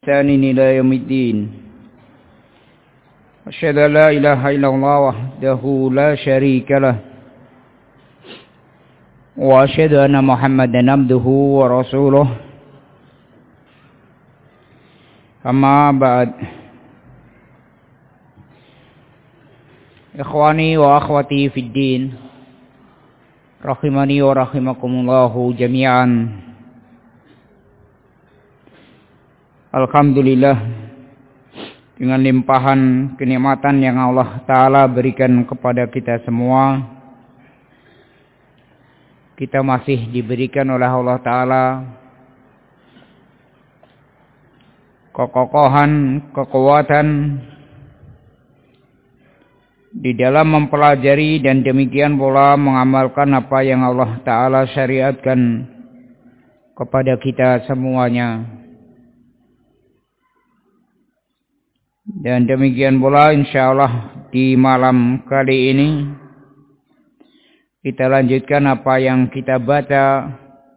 ثانٍ إلى يوم الدين. أشهد أن لا إله إلا الله وحده لا شريك له وأشهد أن محمدا عبده ورسوله. أما بعد. إخواني وأخواتي في الدين rahimani wa rahimakumullahu jami'an. Alhamdulillah, dengan limpahan kenikmatan yang Allah Ta'ala berikan kepada kita semua, kita masih diberikan oleh Allah Ta'ala kekokohan, kekuatan di dalam mempelajari dan demikian pula mengamalkan apa yang Allah Ta'ala syariatkan kepada kita semuanya. Dan demikian pula insyaallah di malam kali ini kita lanjutkan apa yang kita baca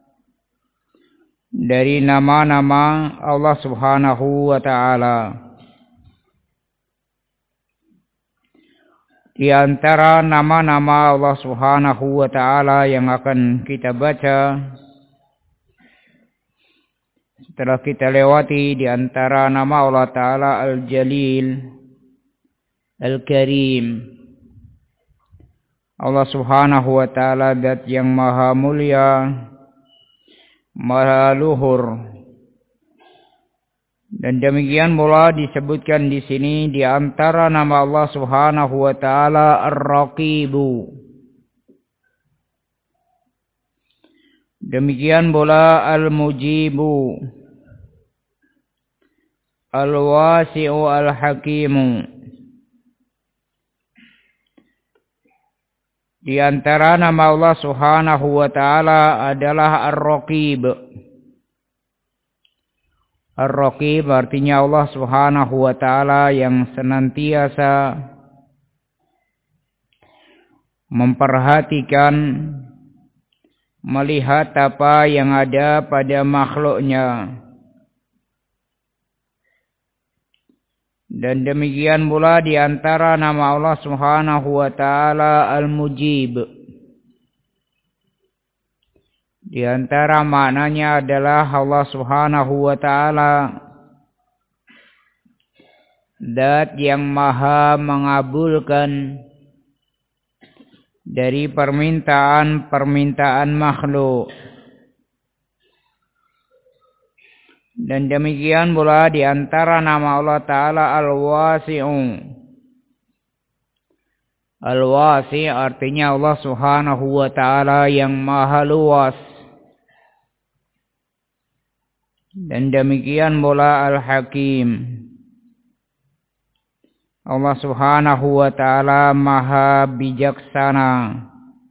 dari nama-nama Allah Subhanahu wa Ta'ala. Di antara nama-nama Allah Subhanahu wa Ta'ala yang akan kita baca setelah kita lewati di antara nama Allah Ta'ala Al-Jalil, Al-Karim. Allah Subhanahu wa Ta'ala zat yang maha mulia, maha luhur. Dan demikian pula disebutkan di sini di antara nama Allah Subhanahu wa Ta'ala Ar-Raqibu. Demikian pula Al-Mujibu, Al-Wasi'u, Al-Hakimu. Di antara nama Allah Subhanahu wa Ta'ala adalah Ar-Raqib. Ar-Raqib artinya Allah Subhanahu wa Ta'ala yang senantiasa memperhatikan, melihat apa yang ada pada makhluknya. Dan demikian pula di antara nama Allah Subhanahu wa Ta'ala Al-Mujib. Di antara maknanya adalah Allah Subhanahu wa Ta'ala zat yang maha mengabulkan dari permintaan-permintaan makhluk. Dan demikian pula di antara nama Allah Ta'ala Al-Wasi'u. Al-Wasi' artinya Allah Subhanahu wa Ta'ala yang maha luas. Dan demikian pula Al-Hakim. Allah Subhanahu wa Ta'ala maha bijaksana.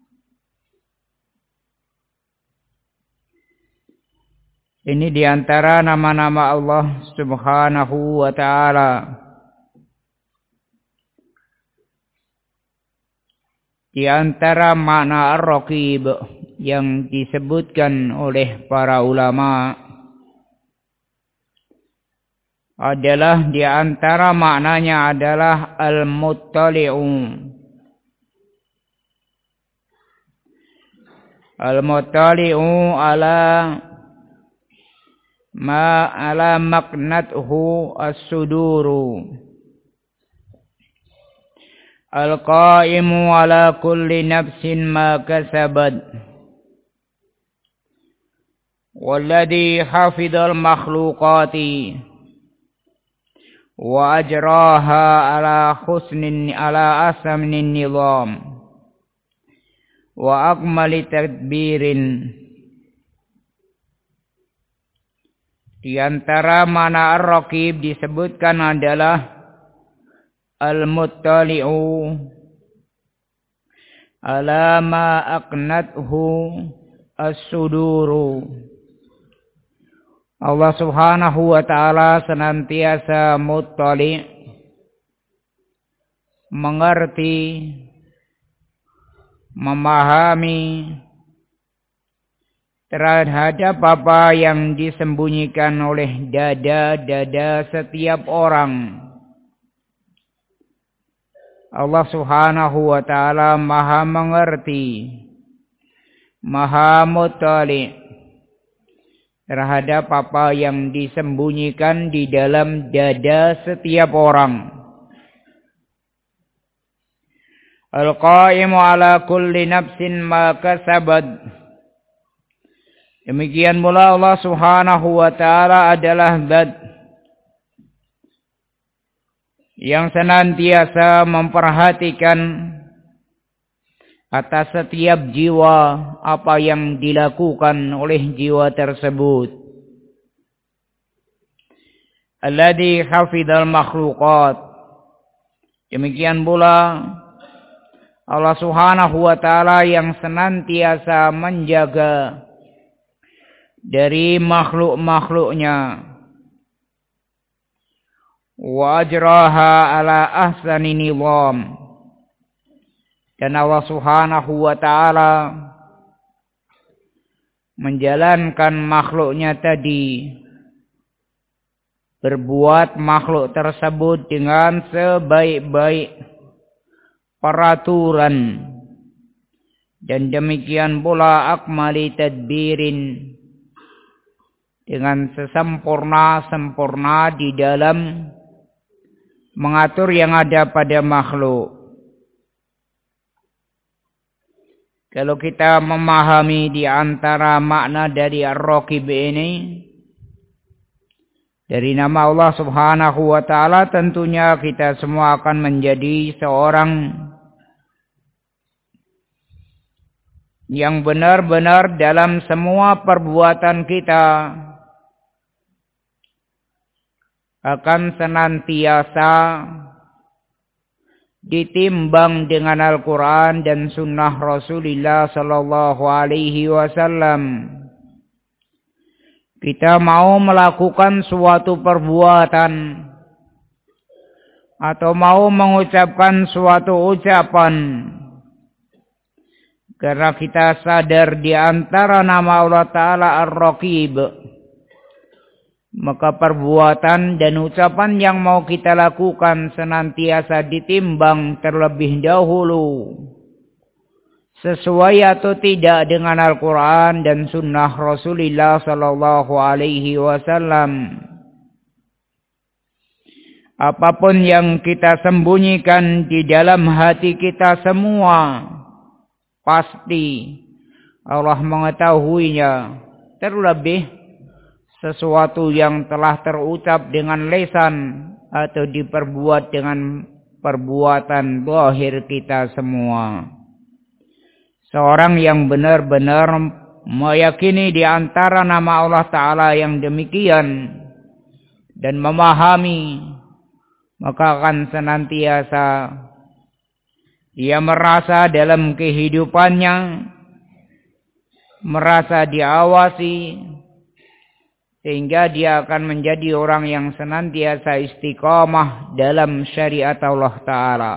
Ini di antara nama-nama Allah Subhanahu wa Ta'ala. Di antara makna Ar-Raqib yang disebutkan oleh para ulama adalah di antara maknanya adalah Al-Muttali'u. Al-Muttali'u ala maknathu as-suduru. Al-qa'imu ala kulli nafsin ma kasabat. Walladhi hafidhal makhluqati wa ajraha ala asmin nizam wa akmali tadbirin. Di antara mana Ar-Raqib disebutkan adalah Al-Muttali'u ala ma aqnathu as-suduru. Allah Subhanahu wa Ta'ala senantiasa muttali', mengerti, memahami terhadap apa yang disembunyikan oleh dada-dada setiap orang. Allah Subhanahu wa ta'ala Maha mengerti, Maha muttali' terhadap apa yang disembunyikan di dalam dada setiap orang. Al-Qa'imu ala kulli nafsin ma kasabat. Demikian pula Allah Subhanahu wa ta'ala adalah zat yang senantiasa memperhatikan atas setiap jiwa apa yang dilakukan oleh jiwa tersebut. Alladzi hafidhal makhluqat. Demikian pula Allah Subhanahu wa ta'ala yang senantiasa menjaga dari makhluk-makhluknya. Wa ajraha ala ahsani nizam. Dan Allah Subhanahu wa ta'ala menjalankan makhluknya tadi, berbuat makhluk tersebut dengan sebaik-baik peraturan, dan demikian pula akmali tadbirin, dengan sesempurna-sempurna di dalam mengatur yang ada pada makhluk. Kalau kita memahami di antara makna dari Ar-Raqib ini, dari nama Allah Subhanahu wa ta'ala, tentunya kita semua akan menjadi seorang yang benar-benar dalam semua perbuatan kita akan senantiasa ditimbang dengan Al-Quran dan Sunnah Rasulullah Sallallahu Alaihi Wasallam. Kita mau melakukan suatu perbuatan atau mau mengucapkan suatu ucapan, karena kita sadar di antara nama Allah Ta'ala Ar-Raqib, maka perbuatan dan ucapan yang mau kita lakukan senantiasa ditimbang terlebih dahulu, sesuai atau tidak dengan Al-Quran dan Sunnah Rasulullah Sallallahu Alaihi Wasallam. Apapun yang kita sembunyikan di dalam hati kita semua, pasti Allah mengetahuinya. Terlebih sesuatu yang telah terucap dengan lisan atau diperbuat dengan perbuatan zahir kita semua. Seorang yang benar-benar meyakini di antara nama Allah Ta'ala yang demikian dan memahami, maka akan senantiasa dia merasa dalam kehidupannya, merasa diawasi, sehingga dia akan menjadi orang yang senantiasa istiqamah dalam syariat Allah Ta'ala.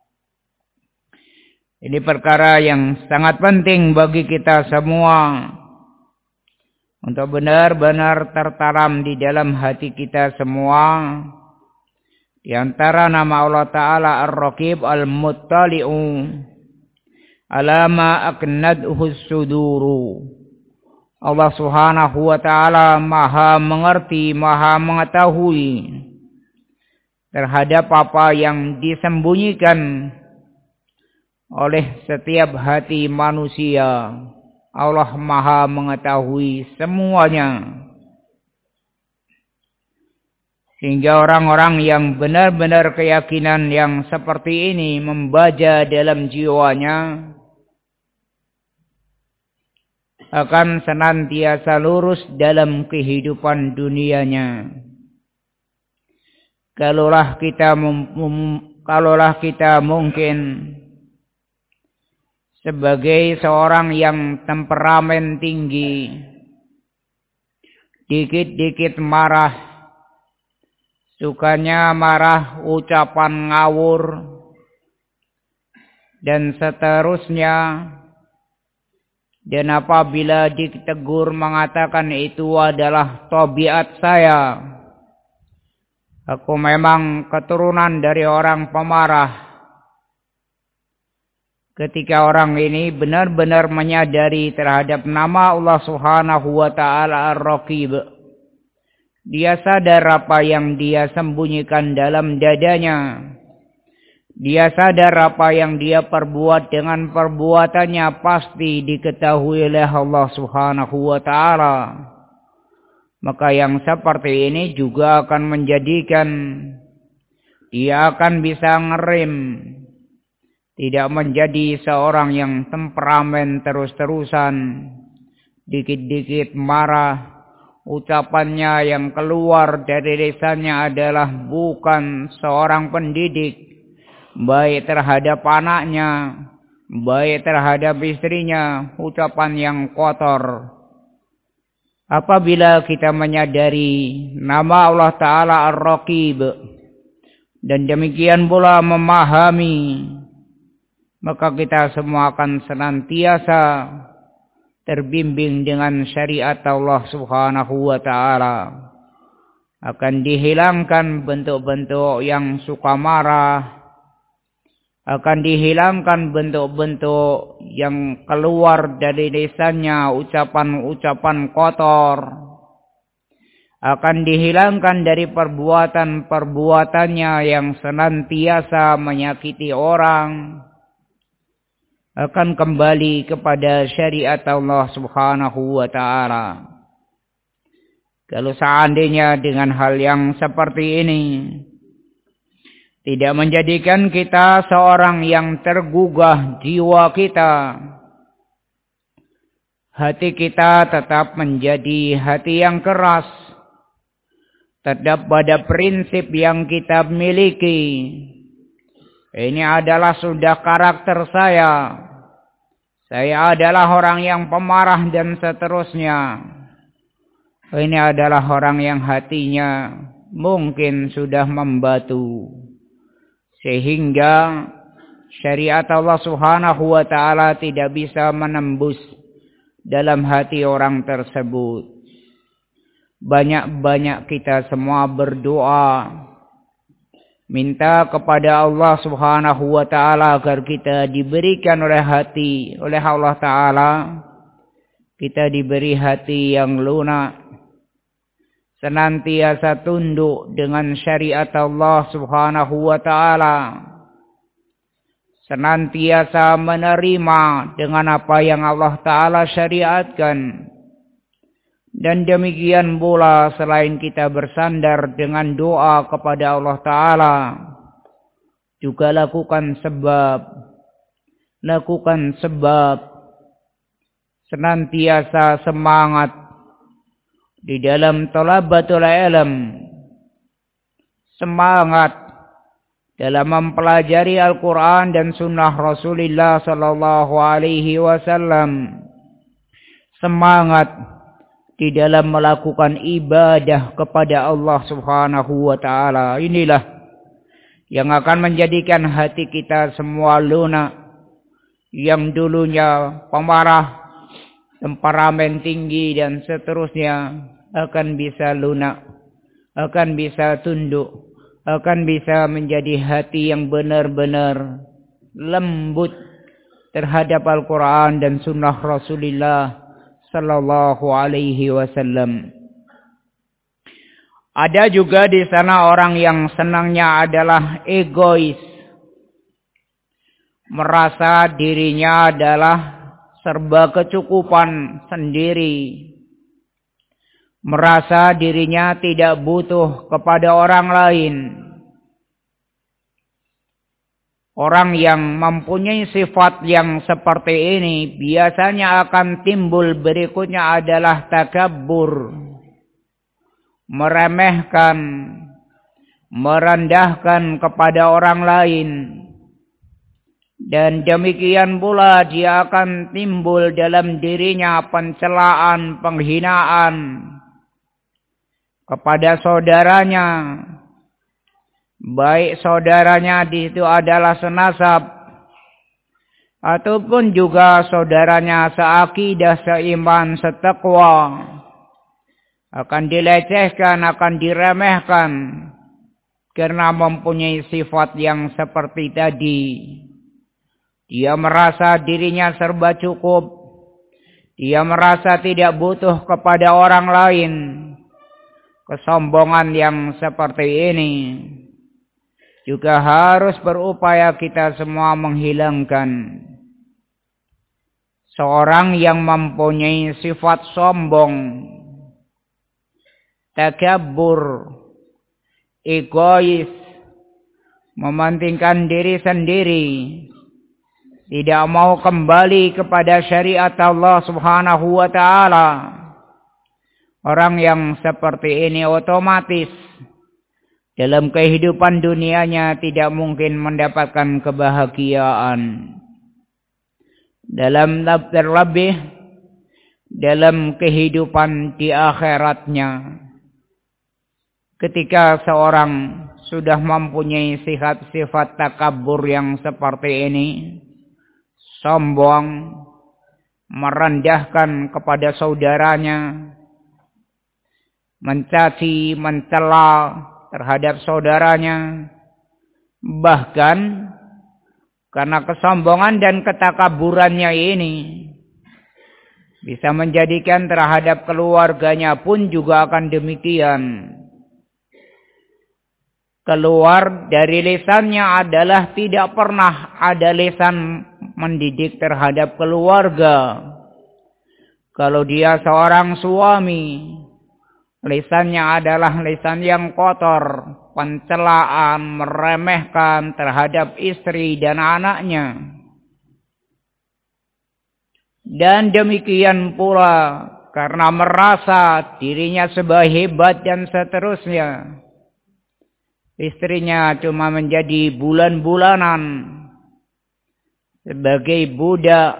Ini perkara yang sangat penting bagi kita semua untuk benar-benar tertanam di dalam hati kita semua. Di antara nama Allah Ta'ala Ar-Raqib Al-Muttali'u ala ma aknadhu suduru. Allah Subhanahu wa ta'ala Maha mengerti, Maha mengetahui terhadap apa yang disembunyikan oleh setiap hati manusia. Allah Maha mengetahui semuanya. Sehingga orang-orang yang benar-benar keyakinan yang seperti ini membaca dalam jiwanya, akan senantiasa lurus dalam kehidupan dunianya. Kalaulah kita mungkin sebagai seorang yang temperamen tinggi, dikit-dikit marah, sukanya marah, ucapan ngawur, dan seterusnya, Dan apabila ditegur mengatakan itu adalah tabiat saya, aku memang keturunan dari orang pemarah. Ketika orang ini benar-benar menyadari terhadap nama Allah Subhanahu wa taala Ar-Raqib, dia sadar apa yang dia sembunyikan dalam dadanya. Dia sadar apa yang dia perbuat dengan perbuatannya pasti diketahui oleh Allah Subhanahu wa taala. Maka yang seperti ini juga akan menjadikan dia akan bisa ngerem, tidak menjadi seorang yang temperamen terus-terusan, dikit-dikit marah. Ucapannya yang keluar dari lisannya adalah bukan seorang pendidik, baik terhadap anaknya, baik terhadap istrinya, ucapan yang kotor. Apabila kita menyadari nama Allah Ta'ala Ar-Raqib, dan demikian pula memahami, maka kita semua akan senantiasa terbimbing dengan syariat Allah Subhanahu wa ta'ala. Akan dihilangkan bentuk-bentuk yang suka marah, akan dihilangkan bentuk-bentuk yang keluar dari lisannya, ucapan-ucapan kotor. Akan dihilangkan dari perbuatan-perbuatannya yang senantiasa menyakiti orang. Akan kembali kepada syariat Allah Subhanahu wa ta'ala. Kalau seandainya dengan hal yang seperti ini tidak menjadikan kita seorang yang tergugah jiwa kita, hati kita tetap menjadi hati yang keras, tetap pada prinsip yang kita miliki. Ini adalah sudah karakter saya. Saya adalah orang yang pemarah dan seterusnya. Ini adalah orang yang hatinya mungkin sudah membatu, sehingga syariat Allah Subhanahu wa ta'ala tidak bisa menembus dalam hati orang tersebut. Banyak-banyak kita semua berdoa, minta kepada Allah Subhanahu wa ta'ala agar kita diberikan oleh Allah ta'ala, kita diberi hati yang lunak, senantiasa tunduk dengan syariat Allah Subhanahu wa ta'ala, senantiasa menerima dengan apa yang Allah ta'ala syariatkan. Dan demikian pula selain kita bersandar dengan doa kepada Allah ta'ala, juga lakukan sebab, senantiasa semangat di dalam talabatul ilm, semangat dalam mempelajari Al-Quran dan Sunnah Rasulullah Sallallahu Alaihi Wasallam, semangat di dalam melakukan ibadah kepada Allah Subhanahu wa ta'ala. Inilah yang akan menjadikan hati kita semua lunak, yang dulunya pemarah, temperamen tinggi dan seterusnya, akan bisa lunak, akan bisa tunduk, akan bisa menjadi hati yang benar-benar lembut terhadap Al-Quran dan Sunnah Rasulullah Sallallahu Alaihi Wasallam. Ada juga di sana orang yang senangnya adalah egois, merasa dirinya adalah serba kecukupan sendiri, merasa dirinya tidak butuh kepada orang lain. Orang yang mempunyai sifat yang seperti ini biasanya akan timbul berikutnya adalah takabbur, meremehkan, merendahkan kepada orang lain. Dan demikian pula dia akan timbul dalam dirinya pencelaan, penghinaan kepada saudaranya, baik saudaranya di situ adalah senasab, ataupun juga saudaranya seakidah, seiman, setakwa, akan dilecehkan, akan diremehkan karena mempunyai sifat yang seperti tadi. Dia merasa dirinya serba cukup. Dia merasa tidak butuh kepada orang lain. Kesombongan yang seperti ini juga harus berupaya kita semua menghilangkan. Seorang yang mempunyai sifat sombong, takabbur, egois, mementingkan diri sendiri, tidak mau kembali kepada syariat Allah Subhanahu wa ta'ala. Orang yang seperti ini otomatis dalam kehidupan dunianya tidak mungkin mendapatkan kebahagiaan. Terlebih dalam kehidupan di akhiratnya. Ketika seorang sudah mempunyai sifat-sifat takabur yang seperti ini, sombong, merendahkan kepada saudaranya, mencaci, mencela terhadap saudaranya, bahkan karena kesombongan dan ketakaburannya ini bisa menjadikan terhadap keluarganya pun juga akan demikian. Keluar dari lisannya adalah tidak pernah ada lisan mendidik terhadap keluarga. Kalau dia seorang suami, lisannya adalah lisan yang kotor, pencelaan, meremehkan terhadap istri dan anaknya. Dan demikian pula karena merasa dirinya sehebat dan seterusnya. Istrinya cuma menjadi bulan-bulanan sebagai budak.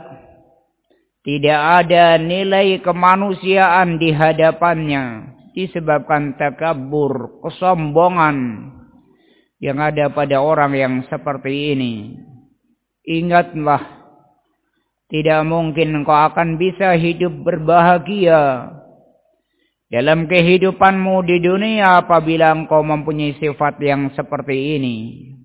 Tidak ada nilai kemanusiaan di hadapannya. Disebabkan takabur, kesombongan yang ada pada orang yang seperti ini. Ingatlah, tidak mungkin engkau akan bisa hidup berbahagia dalam kehidupanmu di dunia apabila engkau mempunyai sifat yang seperti ini.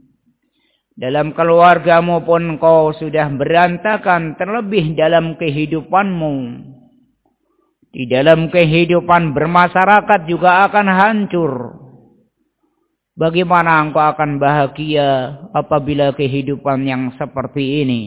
Dalam keluargamu pun engkau sudah berantakan, terlebih dalam kehidupanmu. Di dalam kehidupan bermasyarakat juga akan hancur. Bagaimana engkau akan bahagia apabila kehidupan yang seperti ini?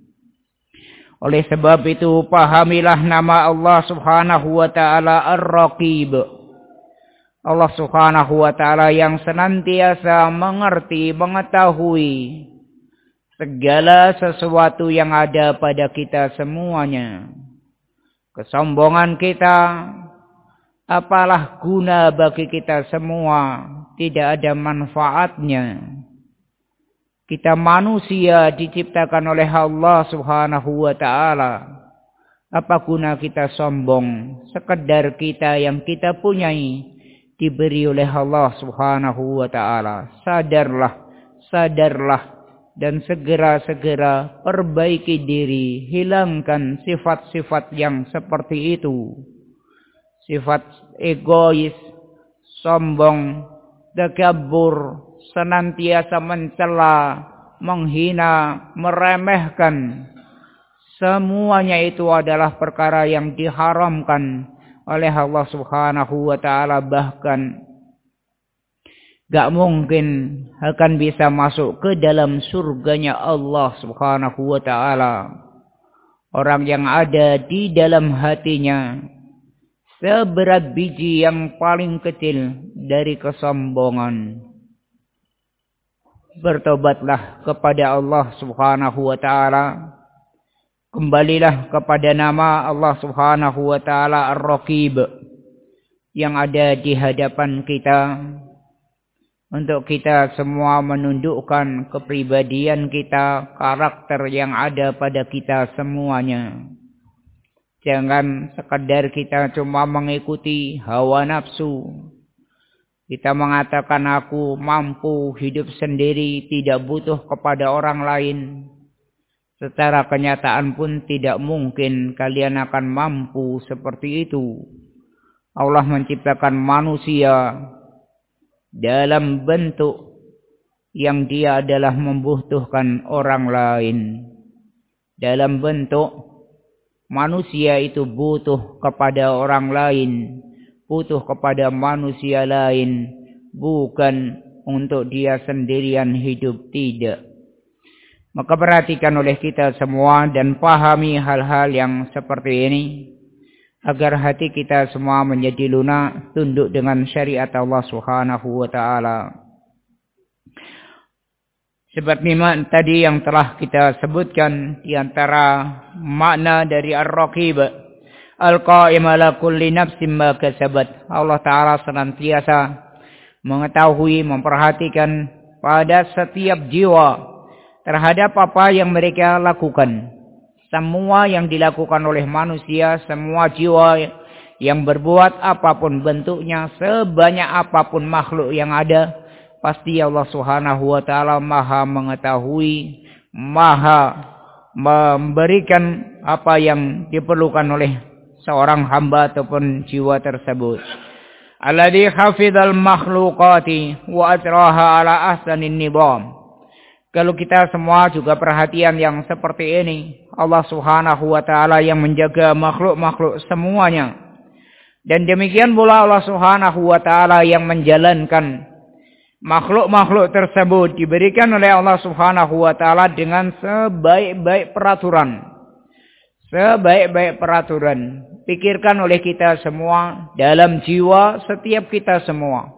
Oleh sebab itu, pahamilah nama Allah Subhanahu wa ta'ala Ar-Raqib. Allah Subhanahu wa ta'ala yang senantiasa mengerti, mengetahui segala sesuatu yang ada pada kita semuanya. Kesombongan kita, apalah guna bagi kita semua, tidak ada manfaatnya. Kita manusia diciptakan oleh Allah Subhanahu wa ta'ala. Apa guna kita sombong? Sekedar kita yang kita punyai diberi oleh Allah Subhanahu wa ta'ala. Sadarlah. Dan segera-segera perbaiki diri. Hilangkan sifat-sifat yang seperti itu. Sifat egois, sombong, takabur, senantiasa mencela, menghina, meremehkan. Semuanya itu adalah perkara yang diharamkan oleh Allah Subhanahu wa ta'ala. Bahkan gak mungkin akan bisa masuk ke dalam surganya Allah Subhanahu wa ta'ala orang yang ada di dalam hatinya seberat biji yang paling kecil dari kesombongan. Bertobatlah kepada Allah Subhanahu wa ta'ala. Kembalilah kepada nama Allah Subhanahu wa ta'ala Ar-Raqib yang ada di hadapan kita. Untuk kita semua menundukkan kepribadian kita, karakter yang ada pada kita semuanya. Jangan sekadar kita cuma mengikuti hawa nafsu. Kita mengatakan aku mampu hidup sendiri, tidak butuh kepada orang lain. Secara kenyataan pun tidak mungkin kalian akan mampu seperti itu. Allah menciptakan manusia dalam bentuk yang dia adalah membutuhkan orang lain. Dalam bentuk manusia itu butuh kepada orang lain, butuh kepada manusia lain, bukan untuk dia sendirian hidup, tidak. Maka perhatikan oleh kita semua dan pahami hal-hal yang seperti ini, agar hati kita semua menjadi lunak, tunduk dengan syariat Allah Subhanahu wa ta'ala. Seperti tadi yang telah kita sebutkan, di antara makna dari Ar-Raqib, Al-Qa'im ala kulli nafsin ma kasabat. Allah Ta'ala senantiasa mengetahui, memperhatikan pada setiap jiwa terhadap apa yang mereka lakukan. Semua yang dilakukan oleh manusia, semua jiwa yang berbuat apapun bentuknya, sebanyak apapun makhluk yang ada, pasti Allah Subhanahu wa ta'ala maha mengetahui, maha memberikan apa yang diperlukan oleh seorang hamba ataupun jiwa tersebut. Alladzi hafizal makhluqati wa atraha ala ahsanin nizam. Kalau kita semua juga perhatian yang seperti ini, Allah Subhanahu wa ta'ala yang menjaga makhluk-makhluk semuanya. Dan demikian pula Allah Subhanahu wa ta'ala yang menjalankan makhluk-makhluk tersebut diberikan oleh Allah Subhanahu wa ta'ala dengan sebaik-baik peraturan. Sebaik-baik peraturan. Pikirkan oleh kita semua dalam jiwa setiap kita semua.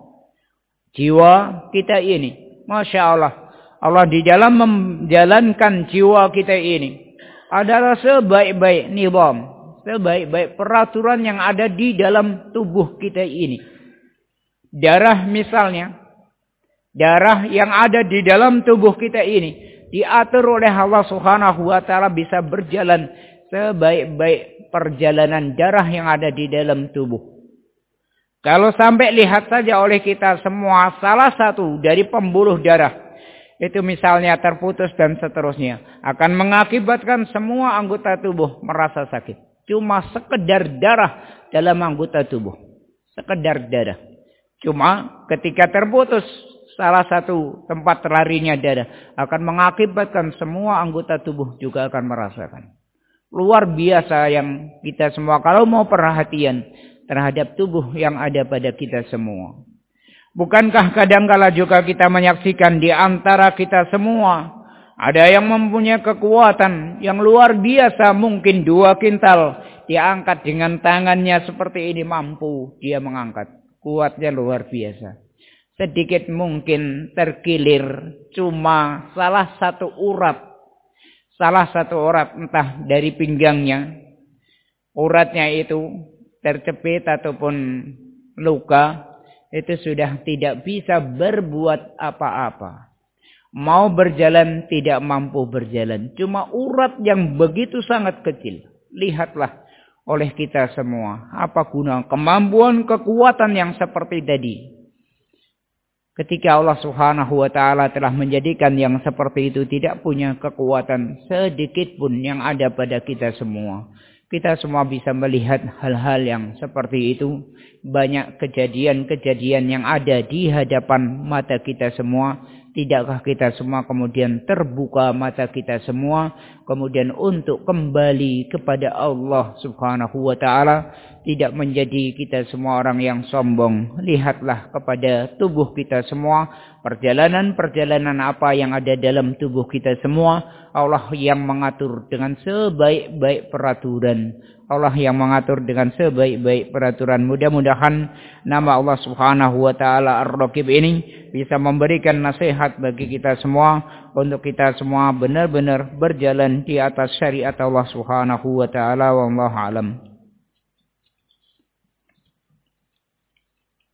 Jiwa kita ini, Masya Allah. Allah di dalam menjalankan jiwa kita ini adalah sebaik-baik nizam, sebaik-baik peraturan yang ada di dalam tubuh kita ini. Darah misalnya, darah yang ada di dalam tubuh kita ini diatur oleh Allah Subhanahu wa ta'ala bisa berjalan sebaik-baik perjalanan darah yang ada di dalam tubuh. Kalau sampai lihat saja oleh kita semua salah satu dari pembuluh darah itu misalnya terputus dan seterusnya, akan mengakibatkan semua anggota tubuh merasa sakit. Cuma sekedar darah dalam anggota tubuh. Sekedar darah. Cuma ketika terputus salah satu tempat larinya darah, akan mengakibatkan semua anggota tubuh juga akan merasakan. Luar biasa yang kita semua kalau mau perhatian terhadap tubuh yang ada pada kita semua. Bukankah kadangkala juga kita menyaksikan di antara kita semua ada yang mempunyai kekuatan yang luar biasa, mungkin 2 kintal diangkat dengan tangannya seperti ini, mampu dia mengangkat. Kuatnya luar biasa. Sedikit mungkin terkilir cuma salah satu urat entah dari pinggangnya, uratnya itu tercepit ataupun luka, itu sudah tidak bisa berbuat apa-apa. Mau berjalan tidak mampu berjalan. Cuma urat yang begitu sangat kecil. Lihatlah oleh kita semua. Apa guna kemampuan kekuatan yang seperti tadi. Ketika Allah Subhanahu wa ta'ala telah menjadikan yang seperti itu tidak punya kekuatan sedikit pun yang ada pada kita semua. Kita semua bisa melihat hal-hal yang seperti itu. Banyak kejadian-kejadian yang ada di hadapan mata kita semua. Tidakkah kita semua kemudian terbuka mata kita semua. Kemudian untuk kembali kepada Allah Subhanahu wa ta'ala. Tidak menjadi kita semua orang yang sombong. Lihatlah kepada tubuh kita semua. Perjalanan-perjalanan apa yang ada dalam tubuh kita semua. Allah yang mengatur dengan sebaik-baik peraturan. Allah yang mengatur dengan sebaik-baik peraturan. Mudah-mudahan nama Allah Subhanahu wa ta'ala Ar-Raqib ini bisa memberikan nasihat bagi kita semua. Untuk kita semua benar-benar berjalan di atas syariat Allah Subhanahu wa ta'ala. Wallahu a'lam.